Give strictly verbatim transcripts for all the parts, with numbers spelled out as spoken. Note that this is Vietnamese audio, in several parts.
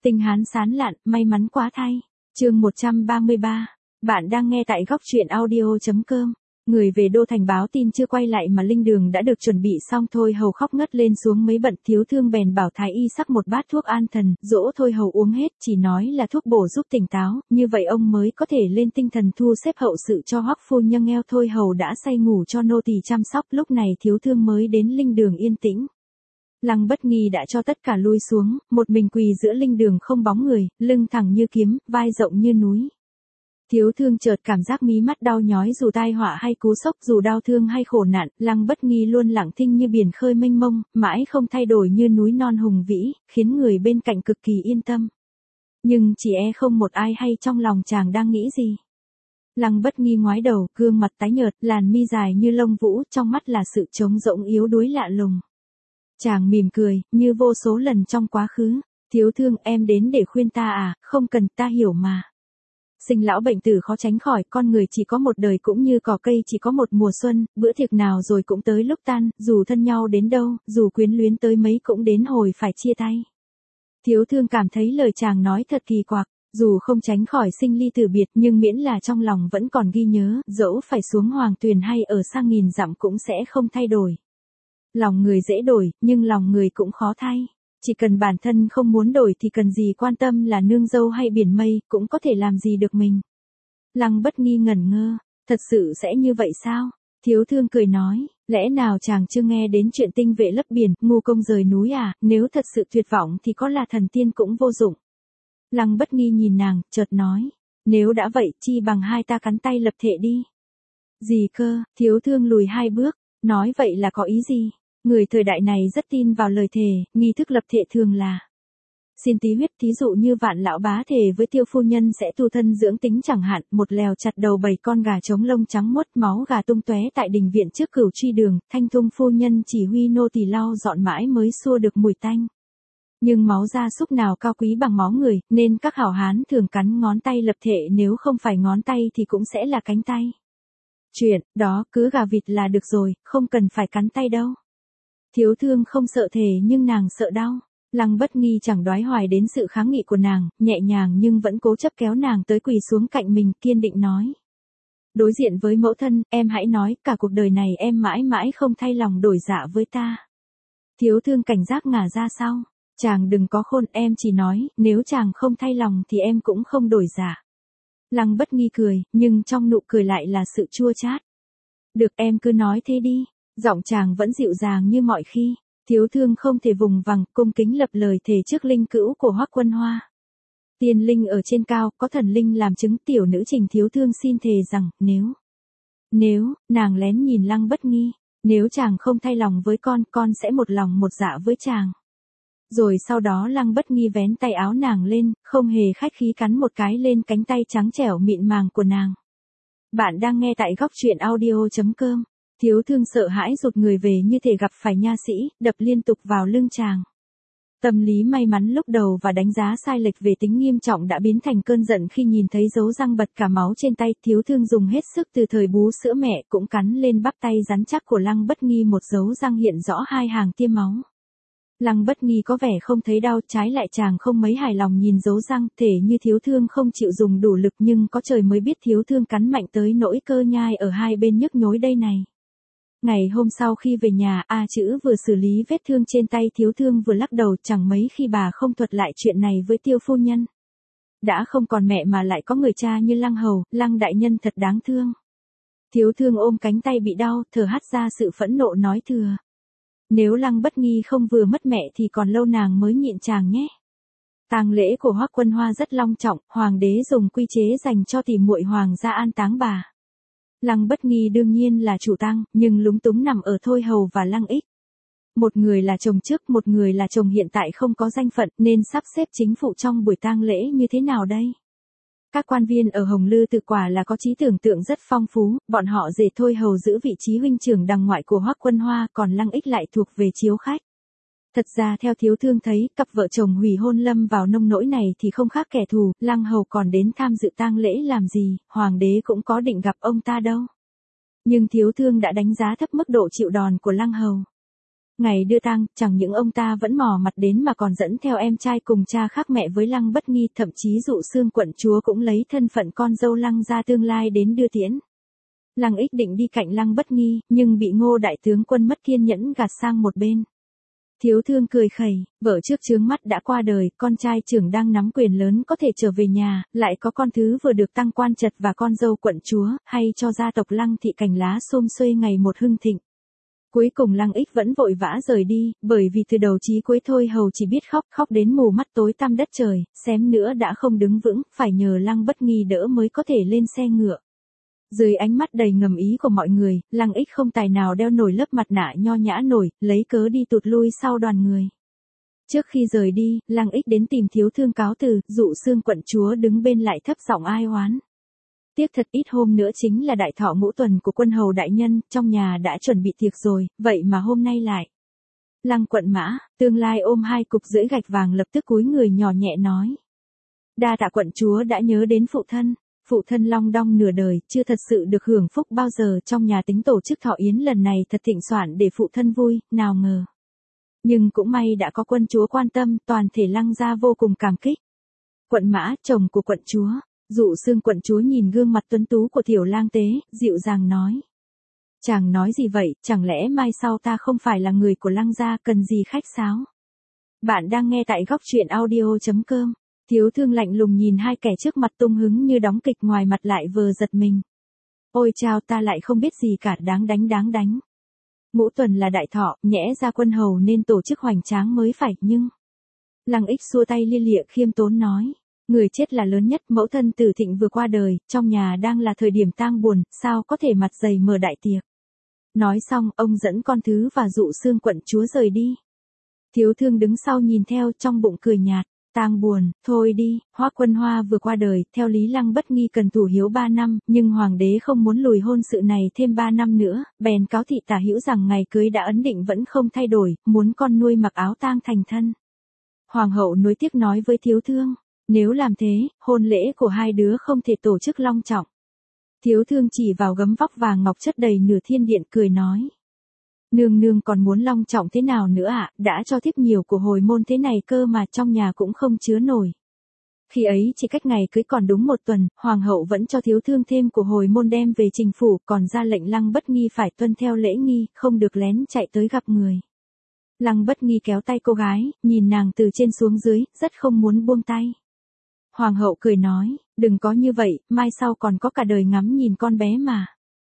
Tinh Hán sán lạn, may mắn quá thay. Chương một trăm ba mươi ba. Bạn đang nghe tại góc truyện audio chấm com. Người về đô thành báo tin chưa quay lại mà linh đường đã được chuẩn bị xong. Thôi Hầu khóc ngất lên xuống mấy bận. Thiếu Thương bèn bảo thái y sắc một bát thuốc an thần, dỗ Thôi Hầu uống hết, chỉ nói là thuốc bổ giúp tỉnh táo, như vậy ông mới có thể lên tinh thần thu xếp hậu sự cho Hoắc phu nhân. Ngheo Thôi Hầu đã say ngủ cho nô tỳ chăm sóc, lúc này Thiếu Thương mới đến linh đường yên tĩnh. Lăng Bất Nghi đã cho tất cả lui xuống, một mình quỳ giữa linh đường không bóng người, lưng thẳng như kiếm, vai rộng như núi. Thiếu Thương chợt cảm giác mí mắt đau nhói, dù tai họa hay cú sốc, dù đau thương hay khổ nạn, Lăng Bất Nghi luôn lặng thinh như biển khơi mênh mông, mãi không thay đổi như núi non hùng vĩ, khiến người bên cạnh cực kỳ yên tâm. Nhưng chỉ e không một ai hay trong lòng chàng đang nghĩ gì. Lăng Bất Nghi ngoái đầu, gương mặt tái nhợt, làn mi dài như lông vũ, trong mắt là sự trống rỗng yếu đuối lạ lùng. Chàng mỉm cười, như vô số lần trong quá khứ. Thiếu Thương, em đến để khuyên ta à? Không cần, ta hiểu mà. Sinh lão bệnh tử khó tránh khỏi, con người chỉ có một đời cũng như cỏ cây chỉ có một mùa xuân, bữa tiệc nào rồi cũng tới lúc tan, dù thân nhau đến đâu, dù quyến luyến tới mấy cũng đến hồi phải chia tay. Thiếu Thương cảm thấy lời chàng nói thật kỳ quặc, dù không tránh khỏi sinh ly tử biệt nhưng miễn là trong lòng vẫn còn ghi nhớ, dẫu phải xuống hoàng tuyền hay ở xa nghìn dặm cũng sẽ không thay đổi. Lòng người dễ đổi, nhưng lòng người cũng khó thay. Chỉ cần bản thân không muốn đổi thì cần gì quan tâm là nương dâu hay biển mây, cũng có thể làm gì được mình. Lăng Bất Nghi ngẩn ngơ, thật sự sẽ như vậy sao? Thiếu Thương cười nói, lẽ nào chàng chưa nghe đến chuyện tinh vệ lấp biển, ngu công rời núi à? Nếu thật sự tuyệt vọng thì có là thần tiên cũng vô dụng. Lăng Bất Nghi nhìn nàng, chợt nói, nếu đã vậy chi bằng hai ta cắn tay lập thệ đi. Gì cơ? Thiếu Thương lùi hai bước, nói vậy là có ý gì? Người thời đại này rất tin vào lời thề, nghi thức lập thệ thường là xin tí huyết, thí dụ như Vạn lão bá thề với Tiêu phu nhân sẽ tu thân dưỡng tính chẳng hạn, một lèo chặt đầu bảy con gà trống lông trắng muốt, máu gà tung tóe tại đình viện trước Cửu Truy Đường, Thanh Thung phu nhân chỉ huy nô tỳ lau dọn mãi mới xua được mùi tanh. Nhưng máu gia súc nào cao quý bằng máu người, nên các hảo hán thường cắn ngón tay lập thệ, nếu không phải ngón tay thì cũng sẽ là cánh tay. Chuyện đó cứ gà vịt là được rồi, không cần phải cắn tay đâu. Thiếu Thương không sợ thề nhưng nàng sợ đau. Lăng Bất Nghi chẳng đoái hoài đến sự kháng nghị của nàng, nhẹ nhàng nhưng vẫn cố chấp kéo nàng tới quỳ xuống cạnh mình, kiên định nói. Đối diện với mẫu thân, em hãy nói, cả cuộc đời này em mãi mãi không thay lòng đổi dạ với ta. Thiếu Thương cảnh giác ngả ra sau. Chàng đừng có khôn, em chỉ nói, nếu chàng không thay lòng thì em cũng không đổi dạ. Lăng Bất Nghi cười, nhưng trong nụ cười lại là sự chua chát. Được, em cứ nói thế đi. Giọng chàng vẫn dịu dàng như mọi khi. Thiếu Thương không thể vùng vằng, cung kính lập lời thề trước linh cữu của Hoắc Quân Hoa. Tiên linh ở trên cao, có thần linh làm chứng, tiểu nữ Trình Thiếu Thương xin thề rằng, nếu, nếu, nàng lén nhìn Lăng Bất Nghi, nếu chàng không thay lòng với con, con sẽ một lòng một dạ với chàng. Rồi sau đó Lăng Bất Nghi vén tay áo nàng lên, không hề khách khí cắn một cái lên cánh tay trắng trẻo mịn màng của nàng. Bạn đang nghe tại góc truyện audio chấm com. Thiếu Thương sợ hãi rụt người về như thể gặp phải nha sĩ, đập liên tục vào lưng chàng. Tâm lý may mắn lúc đầu và đánh giá sai lệch về tính nghiêm trọng đã biến thành cơn giận khi nhìn thấy dấu răng bật cả máu trên tay. Thiếu Thương dùng hết sức từ thời bú sữa mẹ cũng cắn lên bắp tay rắn chắc của Lăng Bất Nghi, một dấu răng hiện rõ hai hàng tiêm máu. Lăng Bất Nghi có vẻ không thấy đau, trái lại chàng không mấy hài lòng nhìn dấu răng, thể như Thiếu Thương không chịu dùng đủ lực, nhưng có trời mới biết Thiếu Thương cắn mạnh tới nỗi cơ nhai ở hai bên nhức nhối đây này. Ngày hôm sau khi về nhà, A Chữ vừa xử lý vết thương trên tay Thiếu Thương vừa lắc đầu, chẳng mấy khi bà không thuật lại chuyện này với Tiêu phu nhân. Đã không còn mẹ mà lại có người cha như Lăng Hầu, Lăng đại nhân thật đáng thương. Thiếu Thương ôm cánh tay bị đau, thở hắt ra sự phẫn nộ nói thừa. Nếu Lăng Bất Nghi không vừa mất mẹ thì còn lâu nàng mới nhịn chàng nhé. Tang lễ của Hoắc Quân Hoa rất long trọng, hoàng đế dùng quy chế dành cho tỷ muội hoàng gia an táng bà. Lăng Bất Nghi đương nhiên là chủ tang, nhưng lúng túng nằm ở Thôi Hầu và Lăng Ích. Một người là chồng trước, một người là chồng hiện tại không có danh phận, nên sắp xếp chính phụ trong buổi tang lễ như thế nào đây? Các quan viên ở Hồng Lư Tự quả là có trí tưởng tượng rất phong phú, bọn họ dễ Thôi Hầu giữ vị trí huynh trưởng đằng ngoại của Hoắc Quân Hoa, còn Lăng Ích lại thuộc về chiếu khách. Thật ra theo Thiếu Thương thấy, cặp vợ chồng hủy hôn lâm vào nông nỗi này thì không khác kẻ thù, Lăng Hầu còn đến tham dự tang lễ làm gì, hoàng đế cũng có định gặp ông ta đâu. Nhưng Thiếu Thương đã đánh giá thấp mức độ chịu đòn của Lăng Hầu. Ngày đưa tang, chẳng những ông ta vẫn mò mặt đến mà còn dẫn theo em trai cùng cha khác mẹ với Lăng Bất Nghi, thậm chí Dụ Xương quận chúa cũng lấy thân phận con dâu Lăng gia tương lai đến đưa tiễn. Lăng Ích định đi cạnh Lăng Bất Nghi, nhưng bị Ngô đại tướng quân mất kiên nhẫn gạt sang một bên. Thiếu Thương cười khẩy, vợ trước chướng mắt đã qua đời, con trai trưởng đang nắm quyền lớn có thể trở về nhà, lại có con thứ vừa được tăng quan trật và con dâu quận chúa, hay cho gia tộc Lăng thị cành lá xum xuê ngày một hưng thịnh. Cuối cùng Lăng Ích vẫn vội vã rời đi, bởi vì từ đầu chí cuối Thôi Hầu chỉ biết khóc, khóc đến mù mắt tối tăm đất trời, xém nữa đã không đứng vững, phải nhờ Lăng Bất Nghi đỡ mới có thể lên xe ngựa. Dưới ánh mắt đầy ngầm ý của mọi người, Lăng Ích không tài nào đeo nổi lớp mặt nạ nho nhã nổi, lấy cớ đi tụt lui sau đoàn người. Trước khi rời đi, Lăng Ích đến tìm Thiếu Thương cáo từ, Dụ Xương quận chúa đứng bên lại thấp giọng ai oán. Tiếc thật ít hôm nữa chính là đại thọ ngũ tuần của quân hầu đại nhân, trong nhà đã chuẩn bị tiệc rồi, vậy mà hôm nay lại. Lăng quận mã, tương lai ôm hai cục rưỡi gạch vàng lập tức cúi người nhỏ nhẹ nói. Đa tạ quận chúa đã nhớ đến phụ thân. Phụ thân long đong nửa đời, chưa thật sự được hưởng phúc bao giờ, trong nhà tính tổ chức thọ yến lần này thật thịnh soạn để phụ thân vui, nào ngờ. Nhưng cũng may đã có quân chúa quan tâm, toàn thể Lăng gia vô cùng cảm kích. Quận mã, chồng của quận chúa, Dụ Xương quận chúa nhìn gương mặt tuấn tú của tiểu lang tế, dịu dàng nói. Chàng nói gì vậy, chẳng lẽ mai sau ta không phải là người của Lăng gia, cần gì khách sáo. Bạn đang nghe tại góc truyện audio chấm com. Thiếu Thương lạnh lùng nhìn hai kẻ trước mặt tung hứng như đóng kịch, ngoài mặt lại vừa giật mình. Ôi chao, ta lại không biết gì cả, đáng đánh đáng đánh. Ngũ tuần là đại thọ, nhẽ ra quân hầu nên tổ chức hoành tráng mới phải, nhưng... Lăng Ích xua tay lia lịa khiêm tốn nói. Người chết là lớn nhất, mẫu thân Tử Thịnh vừa qua đời, trong nhà đang là thời điểm tang buồn, sao có thể mặt dày mở đại tiệc. Nói xong, ông dẫn con thứ và Dụ Xương quận chúa rời đi. Thiếu Thương đứng sau nhìn theo, trong bụng cười nhạt. Tang buồn, thôi đi, Hoắc Quân Hoa vừa qua đời, theo lý Lăng Bất Nghi cần thủ hiếu ba năm, nhưng hoàng đế không muốn lùi hôn sự này thêm ba năm nữa, bèn cáo thị tả hữu rằng ngày cưới đã ấn định vẫn không thay đổi, muốn con nuôi mặc áo tang thành thân. Hoàng hậu nuối tiếc nói với Thiếu Thương, nếu làm thế, hôn lễ của hai đứa không thể tổ chức long trọng. Thiếu Thương chỉ vào gấm vóc vàng ngọc chất đầy nửa thiên điện cười nói. Nương nương còn muốn long trọng thế nào nữa ạ, à? Đã cho thiếp nhiều của hồi môn thế này cơ mà trong nhà cũng không chứa nổi. Khi ấy chỉ cách ngày cưới còn đúng một tuần, hoàng hậu vẫn cho Thiếu Thương thêm của hồi môn đem về trình phủ, còn ra lệnh Lăng Bất Nghi phải tuân theo lễ nghi, không được lén chạy tới gặp người. Lăng Bất Nghi kéo tay cô gái, nhìn nàng từ trên xuống dưới, rất không muốn buông tay. Hoàng hậu cười nói, đừng có như vậy, mai sau còn có cả đời ngắm nhìn con bé mà.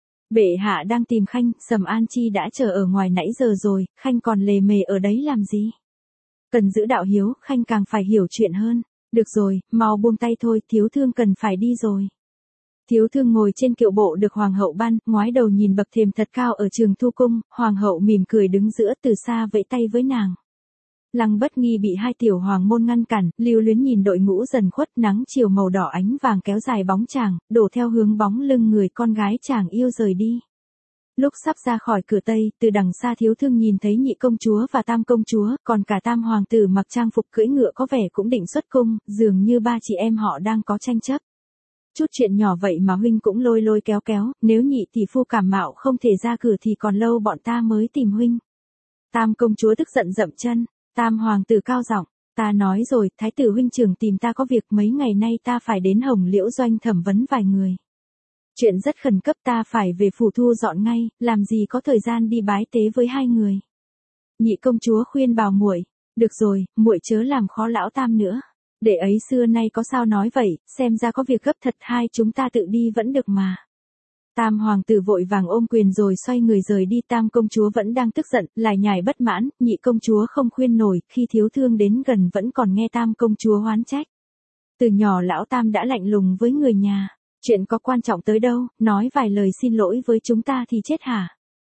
Bệ hạ đang tìm Khanh, Sầm An Chi đã chờ ở ngoài nãy giờ rồi, Khanh còn lề mề ở đấy làm gì? Cần giữ đạo hiếu, Khanh càng phải hiểu chuyện hơn. Được rồi, mau buông tay thôi, Thiếu Thương cần phải đi rồi. Thiếu Thương ngồi trên kiệu bộ được hoàng hậu ban, ngoái đầu nhìn bậc thềm thật cao ở Trường Thu Cung, hoàng hậu mỉm cười đứng giữa, từ xa vẫy tay với nàng. Lăng Bất Nghi bị hai tiểu hoàng môn ngăn cản, lưu luyến nhìn đội ngũ dần khuất, nắng chiều màu đỏ ánh vàng kéo dài bóng chàng, đổ theo hướng bóng lưng người con gái chàng yêu rời đi. Lúc sắp ra khỏi cửa Tây, từ đằng xa Thiếu Thương nhìn thấy nhị công chúa và tam công chúa, còn cả tam hoàng tử mặc trang phục cưỡi ngựa có vẻ cũng định xuất cung, dường như ba chị em họ đang có tranh chấp. Chút chuyện nhỏ vậy mà huynh cũng lôi lôi kéo kéo, nếu nhị tỷ phu cảm mạo không thể ra cửa thì còn lâu bọn ta mới tìm huynh. Tam công chúa tức giận dậm chân. Tam hoàng tử cao giọng, ta nói rồi, thái tử huynh trưởng tìm ta có việc, mấy ngày nay ta phải đến Hồng Liễu doanh thẩm vấn vài người. Chuyện rất khẩn cấp, ta phải về phủ thu dọn ngay, làm gì có thời gian đi bái tế với hai người. Nhị công chúa khuyên bảo muội, được rồi, muội chớ làm khó lão tam nữa. Để ấy xưa nay có sao nói vậy, xem ra có việc gấp thật, hai chúng ta tự đi vẫn được mà. Tam hoàng tử vội vàng ôm quyền rồi xoay người rời đi. Tam công chúa vẫn đang tức giận, lải nhải bất mãn, nhị công chúa không khuyên nổi, khi Thiếu Thương đến gần vẫn còn nghe tam công chúa oán trách. Từ nhỏ lão tam đã lạnh lùng với người nhà, chuyện có quan trọng tới đâu, nói vài lời xin lỗi với chúng ta thì chết hả?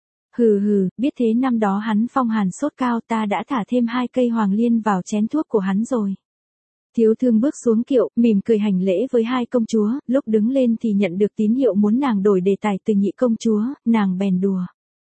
Hừ hừ, biết thế năm đó hắn phong hàn sốt cao, ta đã thả thêm hai cây hoàng liên vào chén thuốc của hắn rồi. Thiếu Thương bước xuống kiệu, mỉm cười hành lễ với hai công chúa, lúc đứng lên thì nhận được tín hiệu muốn nàng đổi đề tài từ nhị công chúa, nàng bèn đùa.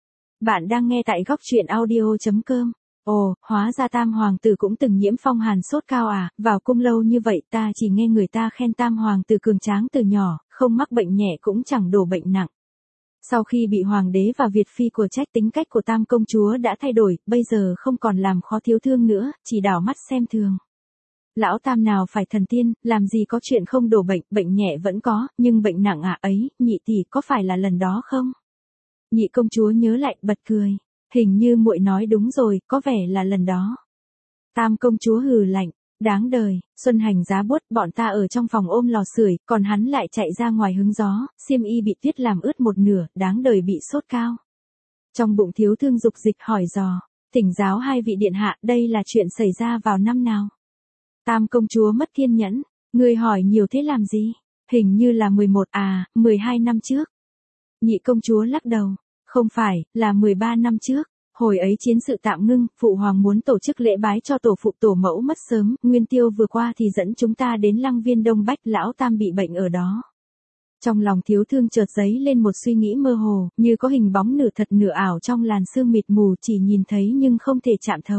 Bạn đang nghe tại góc truyện audio chấm com. Ồ, hóa ra tam hoàng tử cũng từng nhiễm phong hàn sốt cao à, vào cung lâu như vậy ta chỉ nghe người ta khen tam hoàng tử cường tráng từ nhỏ, không mắc bệnh nhẹ cũng chẳng đổ bệnh nặng. Sau khi bị hoàng đế và Việt phi của trách, tính cách của Tam công chúa đã thay đổi, bây giờ không còn làm khó Thiếu Thương nữa, chỉ đảo mắt xem thường. Lão Tam nào phải thần tiên, làm gì có chuyện không đổ bệnh, bệnh nhẹ vẫn có, nhưng bệnh nặng à ấy, nhị tỷ có phải là lần đó không? Nhị công chúa nhớ lại, bật cười. Hình như muội nói đúng rồi, có vẻ là lần đó. Tam công chúa hừ lạnh, đáng đời, xuân hành giá buốt, bọn ta ở trong phòng ôm lò sưởi, còn hắn lại chạy ra ngoài hứng gió, xiêm y bị tuyết làm ướt một nửa, đáng đời bị sốt cao. Trong bụng Thiếu Thương dục dịch hỏi dò, thỉnh giáo hai vị điện hạ, đây là chuyện xảy ra vào năm nào? Tam công chúa mất kiên nhẫn, ngươi hỏi nhiều thế làm gì? Hình như là mười một à, mười hai năm trước. Nhị công chúa lắc đầu, không phải, là mười ba năm trước. Hồi ấy chiến sự tạm ngưng, phụ hoàng muốn tổ chức lễ bái cho tổ phụ tổ mẫu mất sớm, Nguyên Tiêu vừa qua thì dẫn chúng ta đến Lăng Viên Đông Bách, lão Tam bị bệnh ở đó. Trong lòng Thiếu Thương chợt dấy lên một suy nghĩ mơ hồ, như có hình bóng nửa thật nửa ảo trong làn sương mịt mù, chỉ nhìn thấy nhưng không thể chạm thấu.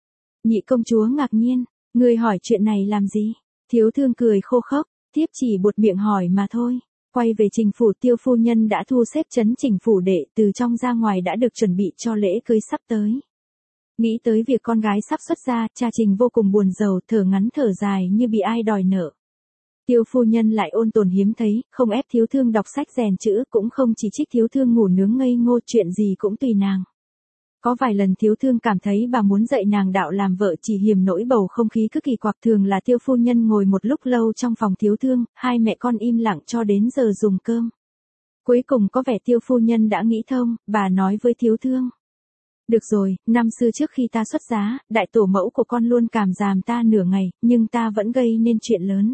Nhị công chúa ngạc nhiên, ngươi hỏi chuyện này làm gì? Thiếu Thương cười khô khốc, tiếp chỉ buột miệng hỏi mà thôi. Quay về Trình phủ, Tiêu phu nhân đã thu xếp trấn Trình phủ đệ, từ trong ra ngoài đã được chuẩn bị cho lễ cưới sắp tới. Nghĩ tới việc con gái sắp xuất gia, cha Trình vô cùng buồn rầu, thở ngắn thở dài như bị ai đòi nợ. Tiêu phu nhân lại ôn tồn hiếm thấy, không ép Thiếu Thương đọc sách rèn chữ, cũng không chỉ trích Thiếu Thương ngủ nướng ngây ngô, chuyện gì cũng tùy nàng. Có vài lần Thiếu Thương cảm thấy bà muốn dạy nàng đạo làm vợ, chỉ hiềm nỗi bầu không khí cứ kỳ quặc. Thường là Tiêu phu nhân ngồi một lúc lâu trong phòng Thiếu Thương, hai mẹ con im lặng cho đến giờ dùng cơm. Cuối cùng có vẻ Tiêu phu nhân đã nghĩ thông, bà nói với Thiếu Thương. Được rồi, năm xưa trước khi ta xuất giá, đại tổ mẫu của con luôn cảm giảm ta nửa ngày, nhưng ta vẫn gây nên chuyện lớn.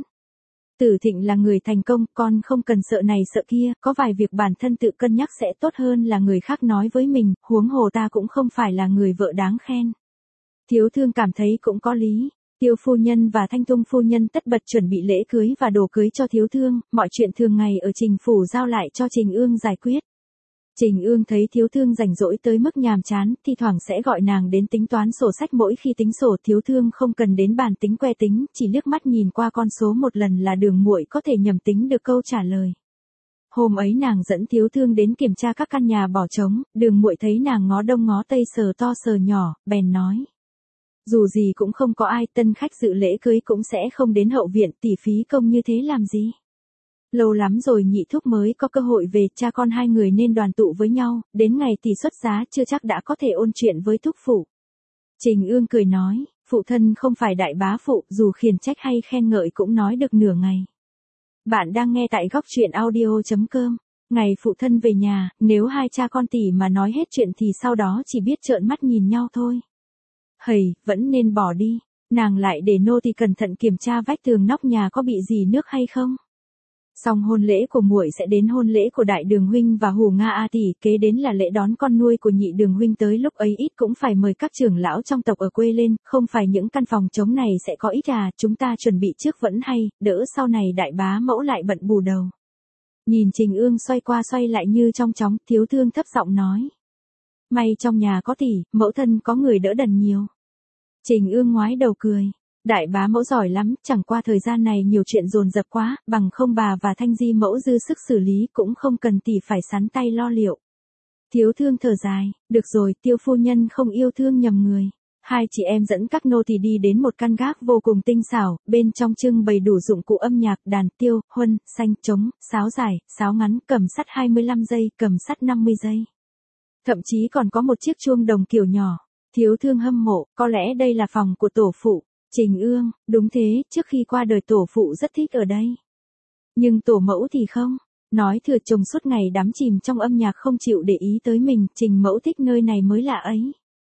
Tử Thịnh là người thành công, con không cần sợ này sợ kia, có vài việc bản thân tự cân nhắc sẽ tốt hơn là người khác nói với mình, huống hồ ta cũng không phải là người vợ đáng khen. Thiếu Thương cảm thấy cũng có lý. Tiêu phu nhân và Thanh Tung phu nhân tất bật chuẩn bị lễ cưới và đồ cưới cho Thiếu Thương, mọi chuyện thường ngày ở Trình phủ giao lại cho Trình Ương giải quyết. Trình Ương thấy Thiếu Thương rảnh rỗi tới mức nhàm chán, thi thoảng sẽ gọi nàng đến tính toán sổ sách. Mỗi khi tính sổ, Thiếu Thương không cần đến bàn tính que tính, chỉ liếc mắt nhìn qua con số một lần là Đường muội có thể nhầm tính được câu trả lời. Hôm ấy nàng dẫn Thiếu Thương đến kiểm tra các căn nhà bỏ trống, Đường muội thấy nàng ngó đông ngó tây, sờ to sờ nhỏ, bèn nói. Dù gì cũng không có ai, tân khách dự lễ cưới cũng sẽ không đến hậu viện, tỉ phí công như thế làm gì. Lâu lắm rồi nhị thúc mới có cơ hội về, cha con hai người nên đoàn tụ với nhau, đến ngày tỷ xuất giá chưa chắc đã có thể ôn chuyện với thúc phụ. Trình Ương cười nói, phụ thân không phải đại bá phụ, dù khiển trách hay khen ngợi cũng nói được nửa ngày. Bạn đang nghe tại góc truyện audio chấm com. Ngày phụ thân về nhà, nếu hai cha con tỷ mà nói hết chuyện thì sau đó chỉ biết trợn mắt nhìn nhau thôi. Hầy, vẫn nên bỏ đi, nàng lại để nô tỳ cẩn thận kiểm tra vách tường nóc nhà có bị gì nước hay không. Xong hôn lễ của muội sẽ đến hôn lễ của đại đường huynh và Hù Nga A tỷ, kế đến là lễ đón con nuôi của nhị đường huynh, tới lúc ấy ít cũng phải mời các trưởng lão trong tộc ở quê lên, không phải những căn phòng trống này sẽ có ít à, chúng ta chuẩn bị trước vẫn hay, đỡ sau này đại bá mẫu lại bận bù đầu. Nhìn Trình Ương xoay qua xoay lại như trong chóng, Thiếu Thương thấp giọng nói. May trong nhà có tỷ, mẫu thân có người đỡ đần nhiều. Trình Ương ngoái đầu cười. Đại bá mẫu giỏi lắm, chẳng qua thời gian này nhiều chuyện dồn dập quá, bằng không bà và Thanh Di mẫu dư sức xử lý, cũng không cần tỷ phải sắn tay lo liệu. Thiếu Thương thở dài, được rồi, Tiêu phu nhân không yêu thương nhầm người. Hai chị em dẫn các nô tỳ đi đến một căn gác vô cùng tinh xảo, bên trong trưng bày đủ dụng cụ âm nhạc, đàn, tiêu, huân, xanh, trống, sáo dài, sáo ngắn, cầm sắt hai mươi lăm giây, cầm sắt năm mươi giây. Thậm chí còn có một chiếc chuông đồng kiểu nhỏ. Thiếu Thương hâm mộ, có lẽ đây là phòng của tổ phụ. Trình Ương, đúng thế, trước khi qua đời tổ phụ rất thích ở đây. Nhưng tổ mẫu thì không. Nói thừa chồng suốt ngày đắm chìm trong âm nhạc không chịu để ý tới mình, Trình mẫu thích nơi này mới lạ ấy.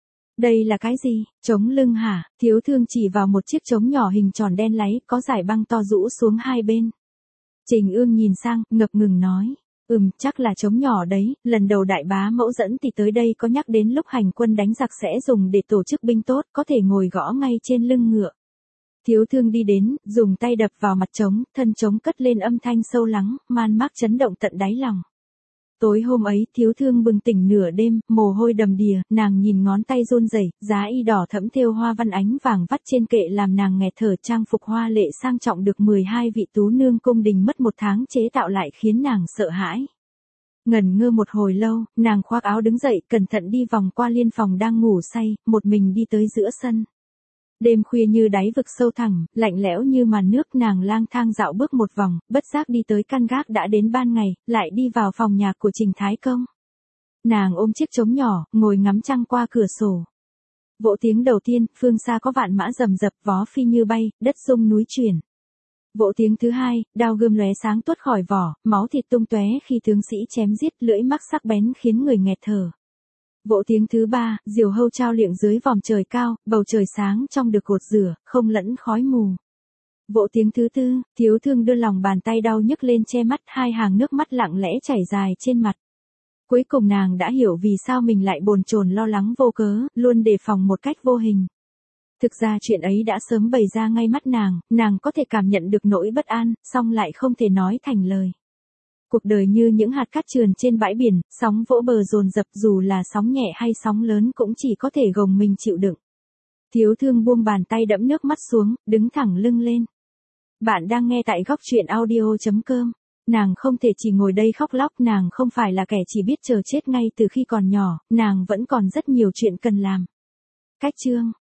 Đây là cái gì, trống lưng hả? Thiếu Thương chỉ vào một chiếc trống nhỏ hình tròn đen láy, có dải băng to rũ xuống hai bên. Trình Ương nhìn sang, ngập ngừng nói. Ừm, chắc là trống nhỏ đấy, lần đầu đại bá mẫu dẫn thì tới đây có nhắc đến lúc hành quân đánh giặc sẽ dùng để tổ chức binh tốt, có thể ngồi gõ ngay trên lưng ngựa. Thiếu Thương đi đến, dùng tay đập vào mặt trống, thân trống cất lên âm thanh sâu lắng, man mác chấn động tận đáy lòng. Tối hôm ấy, Thiếu Thương bừng tỉnh nửa đêm, mồ hôi đầm đìa, nàng nhìn ngón tay run rẩy, giá y đỏ thẫm thêu hoa văn ánh vàng vắt trên kệ làm nàng nghẹt thở, trang phục hoa lệ sang trọng được mười hai vị tú nương cung đình mất một tháng chế tạo lại khiến nàng sợ hãi. Ngẩn ngơ một hồi lâu, nàng khoác áo đứng dậy, cẩn thận đi vòng qua Liên phòng đang ngủ say, một mình đi tới giữa sân. Đêm khuya như đáy vực sâu thẳm, lạnh lẽo như màn nước, nàng lang thang dạo bước một vòng, bất giác đi tới căn gác đã đến ban ngày, lại đi vào phòng nhạc của Trình Thái Công. Nàng ôm chiếc trống nhỏ, ngồi ngắm trăng qua cửa sổ. Vỗ tiếng đầu tiên, phương xa có vạn mã rầm rập, vó phi như bay, đất rung núi chuyển. Vỗ tiếng thứ hai, đao gươm lóe sáng tuốt khỏi vỏ, máu thịt tung tóe khi tướng sĩ chém giết, lưỡi mắc sắc bén khiến người nghẹt thở. Vỗ tiếng thứ ba, diều hâu trao liệng dưới vòm trời cao, bầu trời sáng trong được cột rửa, không lẫn khói mù. Vỗ tiếng thứ tư, thiếu thương đưa lòng bàn tay đau nhức lên che mắt, hai hàng nước mắt lặng lẽ chảy dài trên mặt. Cuối cùng nàng đã hiểu vì sao mình lại bồn chồn lo lắng vô cớ, luôn đề phòng một cách vô hình. Thực ra chuyện ấy đã sớm bày ra ngay mắt nàng, nàng có thể cảm nhận được nỗi bất an, song lại không thể nói thành lời. Cuộc đời như những hạt cát trườn trên bãi biển, sóng vỗ bờ dồn dập, dù là sóng nhẹ hay sóng lớn cũng chỉ có thể gồng mình chịu đựng. Thiếu thương buông bàn tay đẫm nước mắt xuống, đứng thẳng lưng lên. Bạn đang nghe tại góc truyện audio chấm com. Nàng không thể chỉ ngồi đây khóc lóc, nàng không phải là kẻ chỉ biết chờ chết ngay từ khi còn nhỏ, nàng vẫn còn rất nhiều chuyện cần làm. Cách chương